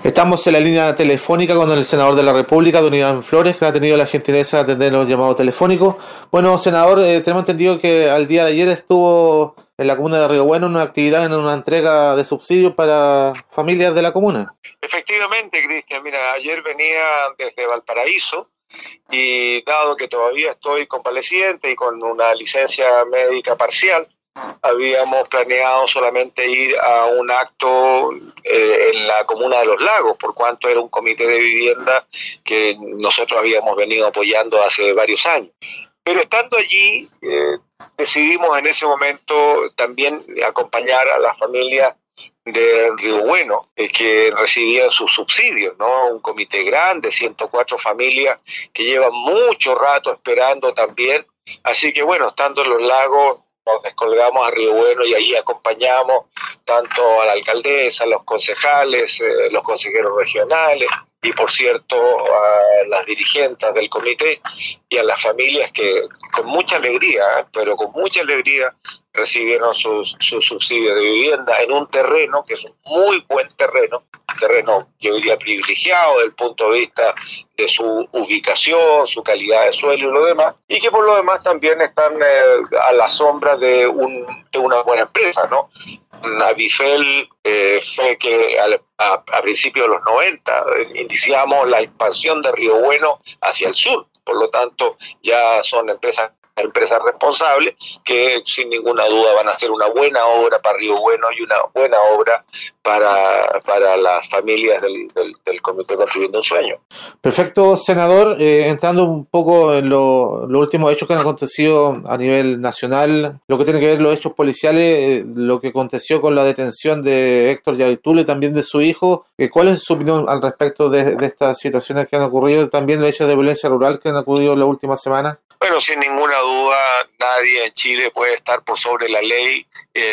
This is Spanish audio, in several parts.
Estamos en la línea telefónica con el senador de la República, don Iván Flores, que ha tenido la gentileza de atender los llamados telefónicos. Bueno, senador, tenemos entendido que al día de ayer estuvo en la comuna de Río Bueno en una actividad, en una entrega de subsidios para familias de la comuna. Efectivamente, Cristian, mira, ayer venía desde Valparaíso y dado que todavía estoy convaleciente y con una licencia médica parcial, habíamos planeado solamente ir a un acto en la comuna de Los Lagos, por cuanto era un comité de vivienda que nosotros habíamos venido apoyando hace varios años. Pero estando allí, decidimos en ese momento también acompañar a las familias de Río Bueno, que recibían sus subsidios, ¿no? Un comité grande, 104 familias que llevan mucho rato esperando también. Así que bueno, estando en Los Lagos, nos descolgamos a Río Bueno y ahí acompañamos tanto a la alcaldesa, a los concejales, los consejeros regionales y por cierto a las dirigentes del comité y a las familias que con mucha alegría, pero con mucha alegría recibieron sus subsidios de vivienda en un terreno que es un muy buen terreno yo diría privilegiado desde el punto de vista de su ubicación, su calidad de suelo y lo demás, y que por lo demás también están a la sombra de una buena empresa, ¿no? Avifel fue que a principios de los 90 iniciamos la expansión de Río Bueno hacia el sur, por lo tanto ya son empresas responsables que sin ninguna duda van a hacer una buena obra para Río Bueno y una buena obra para las familias del Comité Construyendo un Sueño. Perfecto, senador. Entrando un poco en los últimos hechos que han acontecido a nivel nacional, lo que tiene que ver los hechos policiales, lo que aconteció con la detención de Héctor Yaitul y también de su hijo, ¿cuál es su opinión al respecto de estas situaciones que han ocurrido, también los hechos de violencia rural que han ocurrido en la última semana? Bueno, sin ninguna duda, nadie en Chile puede estar por sobre la ley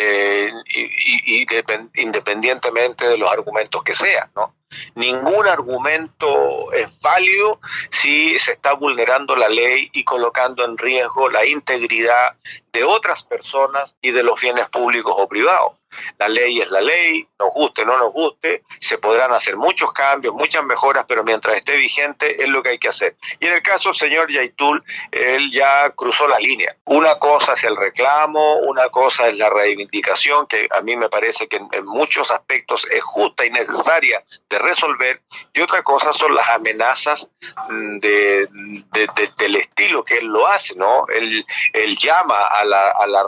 independientemente de los argumentos que sean, ¿no? Ningún argumento es válido si se está vulnerando la ley y colocando en riesgo la integridad de otras personas y de los bienes públicos o privados. La ley es la ley, nos guste o no nos guste, se podrán hacer muchos cambios, muchas mejoras, pero mientras esté vigente es lo que hay que hacer. Y en el caso del señor Yaitul, él ya cruzó la línea. Una cosa es el reclamo, una cosa es la reivindicación, que a mí me parece que en muchos aspectos es justa y necesaria de resolver, y otra cosa son las amenazas del estilo que él lo hace, ¿no? Él llama a la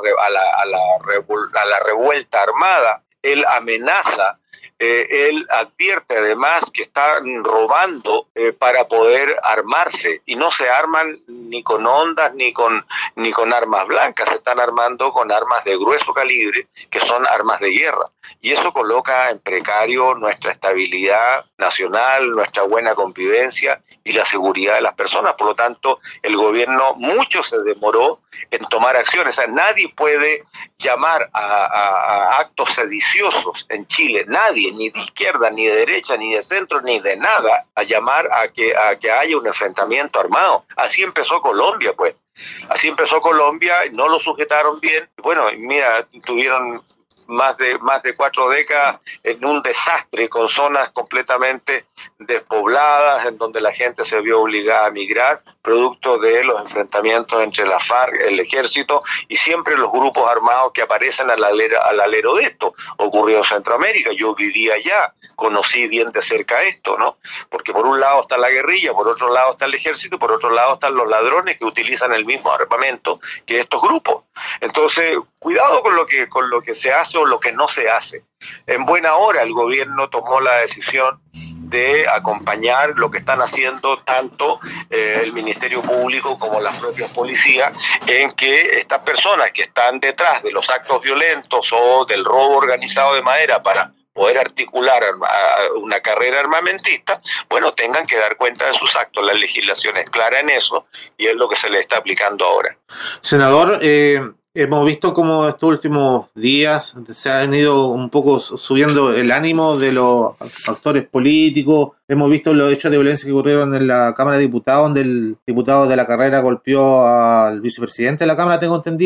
revuelta armada, él amenaza, él advierte además que están robando para poder armarse, y no se arman ni con ondas ni con armas blancas, se están armando con armas de grueso calibre, que son armas de guerra, y eso coloca en precario nuestra estabilidad nacional, nuestra buena convivencia y la seguridad de las personas. Por lo tanto, el gobierno mucho se demoró en tomar acciones. O sea, nadie puede llamar a actos sediciosos en Chile, nadie, ni de izquierda, ni de derecha, ni de centro, ni de nada, a llamar a que haya un enfrentamiento armado. Así empezó Colombia, pues. Así empezó Colombia, no lo sujetaron bien. Bueno, mira, tuvieron más de 4 décadas en un desastre, con zonas completamente despobladas, en donde la gente se vio obligada a migrar, producto de los enfrentamientos entre la FARC, el ejército, y siempre los grupos armados que aparecen al alero de esto. Ocurrió en Centroamérica, yo vivía allá, conocí bien de cerca esto, ¿no? Porque por un lado está la guerrilla, por otro lado está el ejército, por otro lado están los ladrones que utilizan el mismo armamento que estos grupos. Entonces, cuidado con lo que se hace o lo que no se hace. En buena hora el gobierno tomó la decisión de acompañar lo que están haciendo tanto el Ministerio Público como las propias policías, en que estas personas que están detrás de los actos violentos o del robo organizado de madera para poder articular una carrera armamentista, bueno, tengan que dar cuenta de sus actos. La legislación es clara en eso y es lo que se le está aplicando ahora. Senador, hemos visto cómo estos últimos días se ha venido un poco subiendo el ánimo de los actores políticos. Hemos visto los hechos de violencia que ocurrieron en la Cámara de Diputados, donde el diputado de la carrera golpeó al vicepresidente de la Cámara, tengo entendido.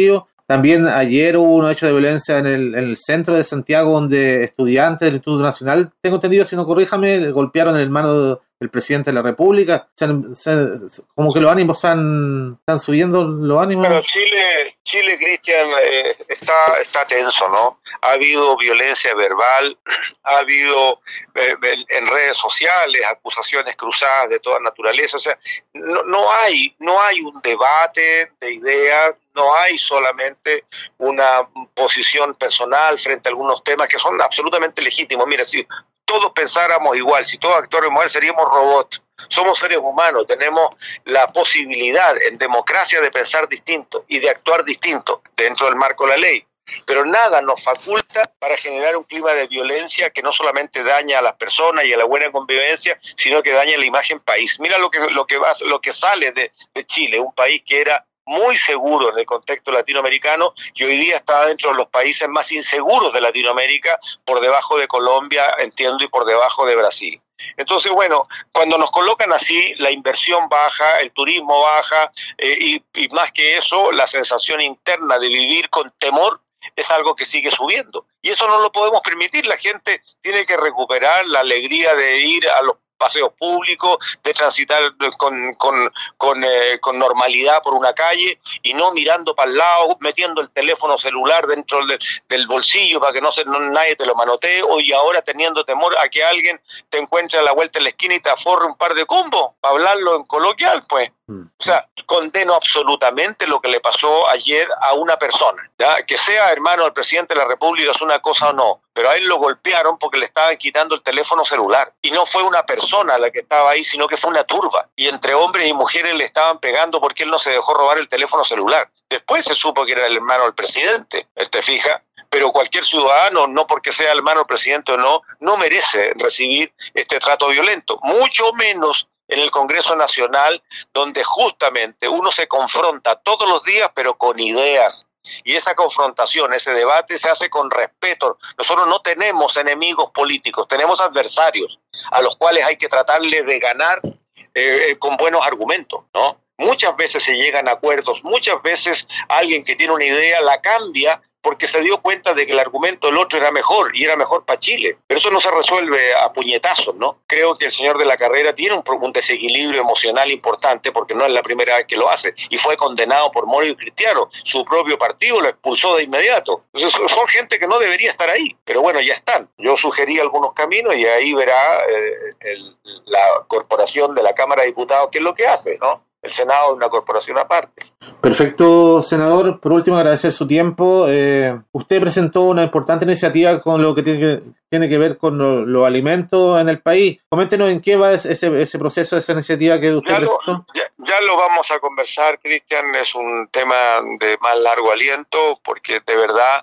También ayer hubo un hecho de violencia en el centro de Santiago, donde estudiantes del Instituto Nacional, tengo entendido, si no corríjame, golpearon el hermano del presidente de la República. Como que los ánimos están subiendo los ánimos. Pero Chile, Cristian, está tenso, ¿no? Ha habido violencia verbal, ha habido en redes sociales acusaciones cruzadas de toda naturaleza. O sea, no hay un debate de ideas, no hay solamente una posición personal frente a algunos temas que son absolutamente legítimos. Mira, si todos pensáramos igual, si todos actuáramos igual, seríamos robots. Somos seres humanos, tenemos la posibilidad en democracia de pensar distinto y de actuar distinto dentro del marco de la ley. Pero nada nos faculta para generar un clima de violencia que no solamente daña a las personas y a la buena convivencia, sino que daña la imagen país. Mira lo que sale de Chile, un país que era muy seguro en el contexto latinoamericano, y hoy día está dentro de los países más inseguros de Latinoamérica, por debajo de Colombia, entiendo, y por debajo de Brasil. Entonces, bueno, cuando nos colocan así, la inversión baja, el turismo baja, y más que eso, la sensación interna de vivir con temor es algo que sigue subiendo. Y eso no lo podemos permitir. La gente tiene que recuperar la alegría de ir a los paseos públicos, de transitar con normalidad por una calle y no mirando para el lado, metiendo el teléfono celular dentro del bolsillo para que nadie te lo manotee, y ahora teniendo temor a que alguien te encuentre a la vuelta en la esquina y te aforre un par de combos, para hablarlo en coloquial, pues. O sea, condeno absolutamente lo que le pasó ayer a una persona, ¿ya? Que sea hermano del presidente de la República es una cosa o no, pero a él lo golpearon porque le estaban quitando el teléfono celular, y no fue una persona la que estaba ahí, sino que fue una turba, y entre hombres y mujeres le estaban pegando porque él no se dejó robar el teléfono celular. Después se supo que era el hermano del presidente, ¿te fijas? Pero cualquier ciudadano, no porque sea hermano del presidente o no merece recibir este trato violento, mucho menos en el Congreso Nacional, donde justamente uno se confronta todos los días, pero con ideas. Y esa confrontación, ese debate se hace con respeto. Nosotros no tenemos enemigos políticos, tenemos adversarios a los cuales hay que tratarles de ganar con buenos argumentos, ¿no? Muchas veces se llegan a acuerdos, muchas veces alguien que tiene una idea la cambia porque se dio cuenta de que el argumento del otro era mejor, y era mejor para Chile. Pero eso no se resuelve a puñetazos, ¿no? Creo que el señor de la Carrera tiene un desequilibrio emocional importante, porque no es la primera vez que lo hace, y fue condenado por Moro y Cristiano. Su propio partido lo expulsó de inmediato. Entonces son gente que no debería estar ahí, pero bueno, ya están. Yo sugerí algunos caminos y ahí verá la corporación de la Cámara de Diputados qué es lo que hace, ¿no? El Senado es una corporación aparte. Perfecto, senador. Por último, agradecer su tiempo. Usted presentó una importante iniciativa con lo que tiene que ver con los alimentos en el país. Coméntenos en qué va ese proceso, esa iniciativa que usted presentó. Ya lo vamos a conversar, Cristian. Es un tema de más largo aliento, porque de verdad,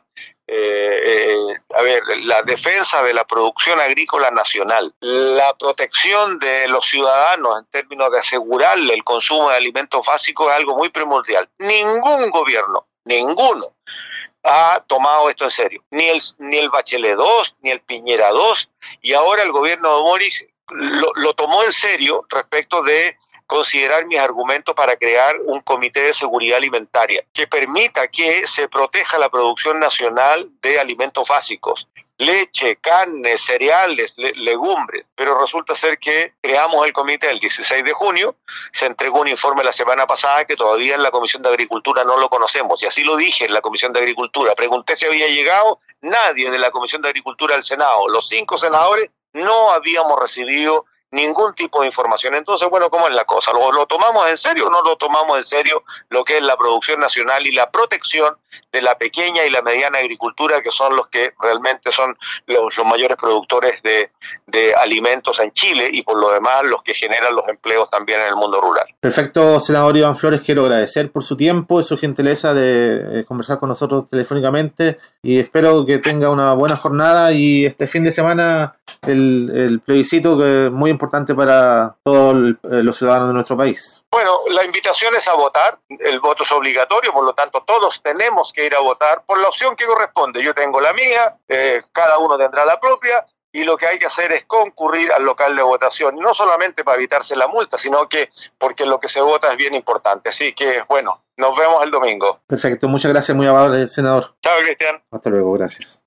la defensa de la producción agrícola nacional, la protección de los ciudadanos en términos de asegurarle el consumo de alimentos básicos es algo muy primordial. Ningún gobierno, ninguno, ha tomado esto en serio. Ni el Bachelet 2, ni el Piñera 2, y ahora el gobierno de Boris lo tomó en serio respecto de considerar mis argumentos para crear un comité de seguridad alimentaria que permita que se proteja la producción nacional de alimentos básicos, leche, carne, cereales, legumbres. Pero resulta ser que creamos el comité el 16 de junio, se entregó un informe la semana pasada que todavía en la Comisión de Agricultura no lo conocemos, y así lo dije en la Comisión de Agricultura. Pregunté si había llegado, nadie de la Comisión de Agricultura del Senado, los 5 senadores, no habíamos recibido ningún tipo de información. Entonces, bueno, ¿cómo es la cosa? ¿Lo tomamos en serio o no lo tomamos en serio lo que es la producción nacional y la protección de la pequeña y la mediana agricultura, que son los que realmente son los mayores productores de alimentos en Chile, y por lo demás los que generan los empleos también en el mundo rural? Perfecto, senador Iván Flores, quiero agradecer por su tiempo y su gentileza de conversar con nosotros telefónicamente, y espero que tenga una buena jornada y este fin de semana el plebiscito, que es muy importante para todos los ciudadanos de nuestro país. Bueno, la invitación es a votar, el voto es obligatorio, por lo tanto todos tenemos que ir a votar por la opción que corresponde. Yo tengo la mía, cada uno tendrá la propia, y lo que hay que hacer es concurrir al local de votación, no solamente para evitarse la multa, sino que porque lo que se vota es bien importante. Así que, bueno, nos vemos el domingo. Perfecto, muchas gracias, muy amable, senador. Chao, Cristian. Hasta luego, gracias.